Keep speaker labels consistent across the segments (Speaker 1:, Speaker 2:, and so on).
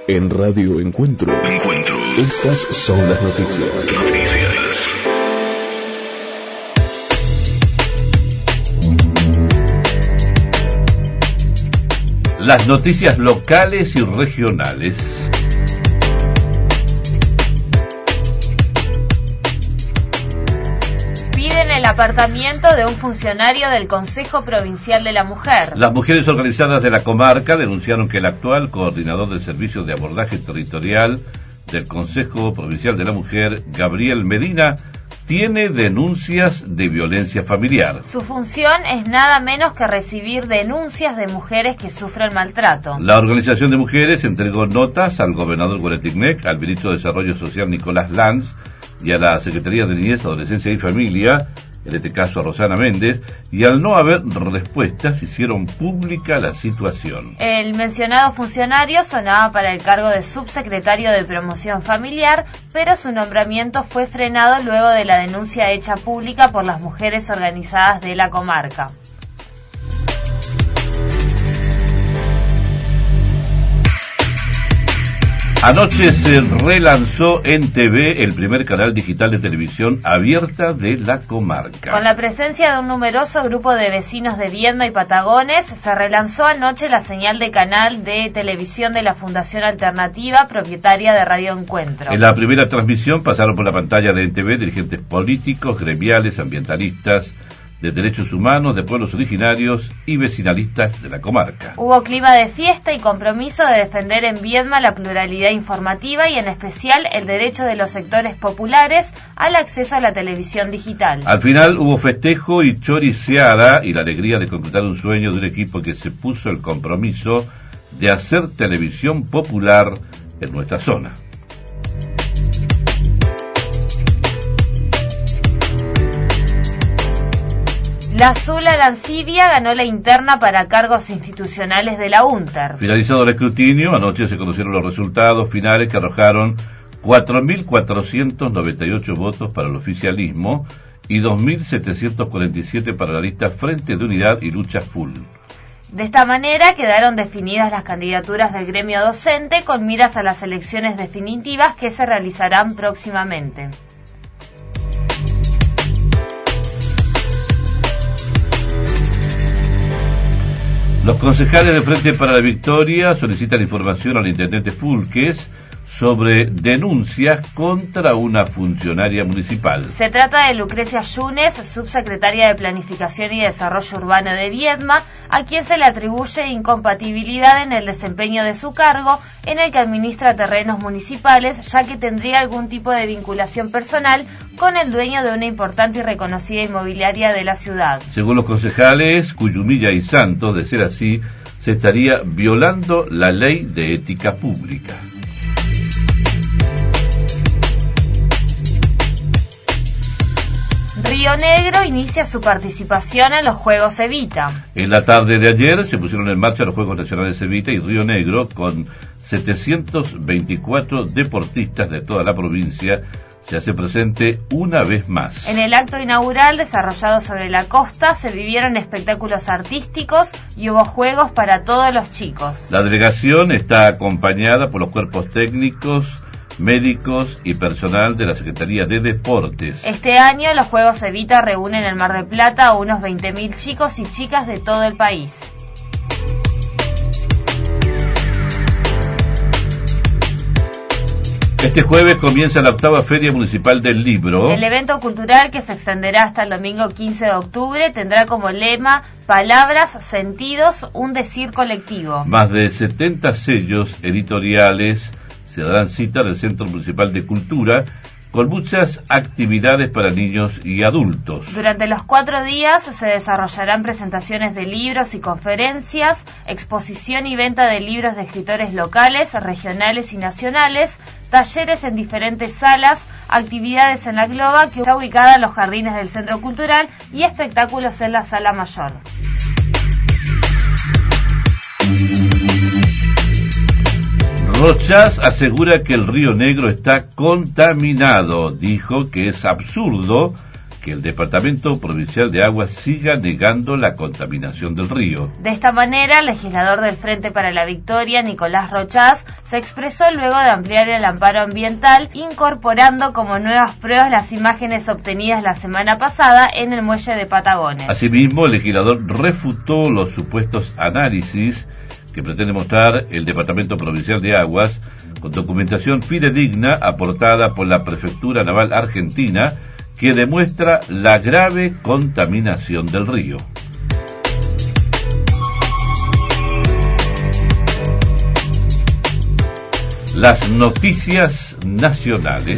Speaker 1: En Radio Encuentro. Estas son las noticias.
Speaker 2: Las noticias locales y regionales.
Speaker 3: Piden el apartamiento de un funcionario del Consejo Provincial de la Mujer.
Speaker 2: Las mujeres organizadas de la comarca denunciaron que el actual coordinador del Servicio de Abordaje Territorial del Consejo Provincial de la Mujer, Gabriel Medina, tiene denuncias de violencia familiar.
Speaker 3: Su función es nada menos que recibir denuncias de mujeres que sufren maltrato.
Speaker 2: La organización de mujeres entregó notas al gobernador Gualeticnec, al ministro de Desarrollo Social Nicolás Lanz y a la Secretaría de Niñez, Adolescencia y Familia, en este caso a Rosana Méndez, y al no haber respuestas hicieron pública la situación.
Speaker 3: El mencionado funcionario sonaba para el cargo de subsecretario de Promoción Familiar, pero su nombramiento fue frenado luego de la denuncia hecha pública por las mujeres organizadas de la comarca.
Speaker 2: Anoche se relanzó en TV el primer canal digital de televisión abierta de la comarca.
Speaker 3: Con la presencia de un numeroso grupo de vecinos de Viedma y Patagones, se relanzó anoche la señal de canal de televisión de la Fundación Alternativa, propietaria de Radio Encuentro.
Speaker 2: En la primera transmisión pasaron por la pantalla de NTV dirigentes políticos, gremiales, ambientalistas, de derechos humanos, de pueblos originarios y vecinalistas de la comarca.
Speaker 3: Hubo clima de fiesta y compromiso de defender en Viedma la pluralidad informativa y en especial el derecho de los sectores populares al acceso a la televisión digital.
Speaker 2: Al final hubo festejo y choriceada y la alegría de concretar un sueño de un equipo que se puso el compromiso de hacer televisión popular en nuestra zona.
Speaker 3: La Zula Arancibia ganó la interna para cargos institucionales de la UNTER.
Speaker 2: Finalizado el escrutinio, anoche se conocieron los resultados finales que arrojaron 4.498 votos para el oficialismo y 2.747 para la lista Frente de Unidad y Lucha Full.
Speaker 3: De esta manera quedaron definidas las candidaturas del gremio docente con miras a las elecciones definitivas que se realizarán próximamente.
Speaker 2: Los concejales de Frente para la Victoria solicitan información al intendente Fulques sobre denuncias contra una funcionaria municipal.
Speaker 3: Se trata de Lucrecia Yunes, subsecretaria de Planificación y Desarrollo Urbano de Viedma, a quien se le atribuye incompatibilidad en el desempeño de su cargo en el que administra terrenos municipales, ya que tendría algún tipo de vinculación personal con el dueño de una importante y reconocida inmobiliaria de la ciudad.
Speaker 2: Según los concejales Cuyumilla y Santos, de ser así, se estaría violando la ley de ética pública.
Speaker 3: Río Negro inicia su participación en los Juegos Evita.
Speaker 2: En la tarde de ayer se pusieron en marcha los Juegos Nacionales Evita y Río Negro, con 724 deportistas de toda la provincia, se hace presente una vez más.
Speaker 3: En el acto inaugural desarrollado sobre la costa se vivieron espectáculos artísticos y hubo juegos para todos los chicos.
Speaker 2: La delegación está acompañada por los cuerpos técnicos, médicos y personal de la Secretaría de Deportes.
Speaker 3: Este año los Juegos Evita reúnen en Mar del Plata a unos 20.000 chicos y chicas de todo el país.
Speaker 2: Este jueves comienza la 8ª Feria Municipal del Libro.
Speaker 3: El evento cultural, que se extenderá hasta el domingo 15 de octubre, tendrá como lema Palabras, Sentidos, un decir colectivo.
Speaker 2: Más de 70 sellos editoriales se darán cita en el Centro Municipal de Cultura, con muchas actividades para niños y adultos.
Speaker 3: Durante los 4 días se desarrollarán presentaciones de libros y conferencias, exposición y venta de libros de escritores locales, regionales y nacionales, talleres en diferentes salas, actividades en la Globa, que está ubicada en los jardines del Centro Cultural, y espectáculos en la Sala Mayor.
Speaker 2: Rochas asegura que el Río Negro está contaminado. Dijo que es absurdo que el Departamento Provincial de Aguas siga negando la contaminación del río.
Speaker 3: De esta manera, el legislador del Frente para la Victoria, Nicolás Rochás, se expresó luego de ampliar el amparo ambiental, incorporando como nuevas pruebas las imágenes obtenidas la semana pasada en el muelle de Patagones.
Speaker 2: Asimismo, el legislador refutó los supuestos análisis que pretende mostrar el Departamento Provincial de Aguas con documentación fidedigna aportada por la Prefectura Naval Argentina, que demuestra la grave contaminación del río. Las noticias nacionales.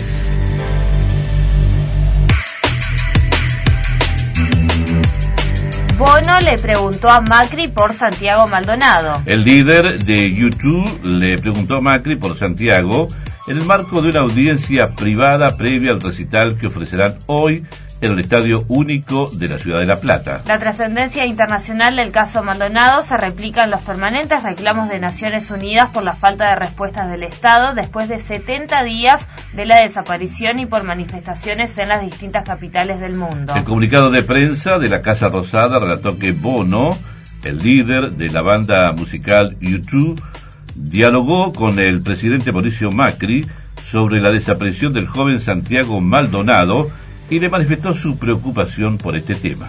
Speaker 3: Bono le preguntó a Macri por Santiago Maldonado.
Speaker 2: El líder de YouTube le preguntó a Macri por Santiago en el marco de una audiencia privada previa al recital que ofrecerán hoy en el Estadio Único de la Ciudad de La Plata.
Speaker 3: La trascendencia internacional del caso Maldonado se replica en los permanentes reclamos de Naciones Unidas por la falta de respuestas del Estado después de 70 días de la desaparición y por manifestaciones en las distintas capitales del mundo.
Speaker 2: El comunicado de prensa de la Casa Rosada relató que Bono, el líder de la banda musical U2, dialogó con el presidente Mauricio Macri sobre la desaparición del joven Santiago Maldonado y le manifestó su preocupación por este tema.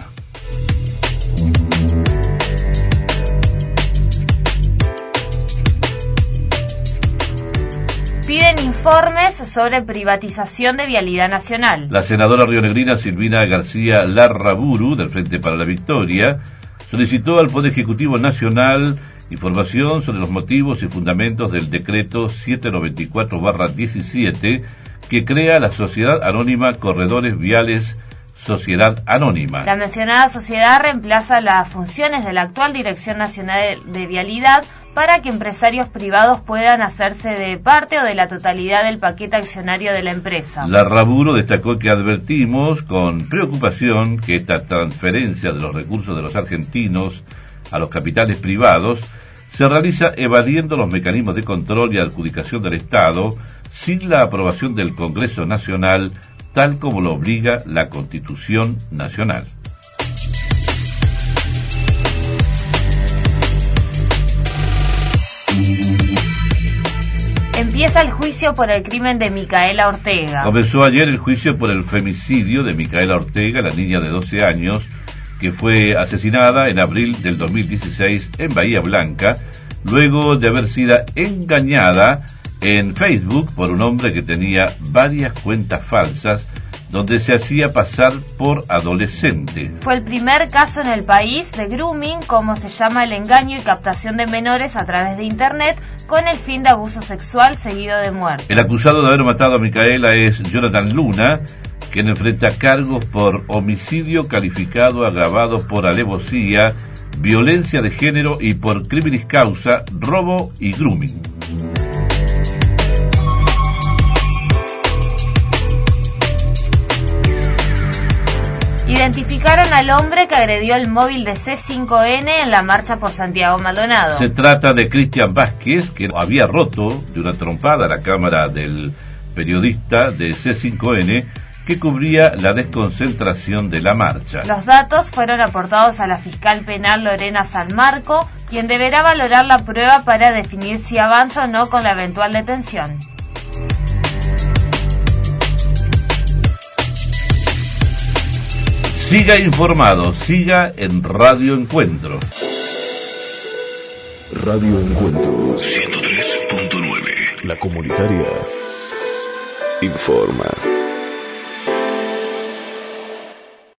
Speaker 3: Piden informes sobre privatización de Vialidad Nacional.
Speaker 2: La senadora rionegrina Silvina García Larraburu, del Frente para la Victoria, solicitó al Poder Ejecutivo Nacional información sobre los motivos y fundamentos del decreto 794/17 que crea la Sociedad Anónima Corredores Viales Sociedad Anónima.
Speaker 3: La mencionada sociedad reemplaza las funciones de la actual Dirección Nacional de Vialidad para que empresarios privados puedan hacerse de parte o de la totalidad del paquete accionario de la empresa.
Speaker 2: Larraburu destacó que advertimos con preocupación que esta transferencia de los recursos de los argentinos a los capitales privados se realiza evadiendo los mecanismos de control y adjudicación del Estado sin la aprobación del Congreso Nacional, tal como lo obliga la Constitución Nacional.
Speaker 3: Empieza el juicio por el crimen de Micaela Ortega.
Speaker 2: Comenzó ayer el juicio por el femicidio de Micaela Ortega, la niña de 12 años, que fue asesinada en abril del 2016 en Bahía Blanca, luego de haber sido engañada en Facebook por un hombre que tenía varias cuentas falsas donde se hacía pasar por adolescente.
Speaker 3: Fue el primer caso en el país de grooming, como se llama el engaño y captación de menores a través de Internet, con el fin de abuso sexual seguido de muerte.
Speaker 2: El acusado de haber matado a Micaela es Jonathan Luna, quien enfrenta cargos por homicidio calificado agravado por alevosía, violencia de género y por criminis causa, robo y grooming.
Speaker 3: Identificaron al hombre que agredió el móvil de C5N en la marcha por Santiago Maldonado.
Speaker 2: Se trata de Cristian Vázquez, que había roto de una trompada la cámara del periodista de C5N que cubría la desconcentración de la marcha.
Speaker 3: Los datos fueron aportados a la fiscal penal Lorena San Marco, quien deberá valorar la prueba para definir si avanza o no con la eventual detención.
Speaker 2: Siga informado, siga en Radio Encuentro.
Speaker 1: Radio Encuentro
Speaker 4: 103.9.
Speaker 1: La comunitaria informa.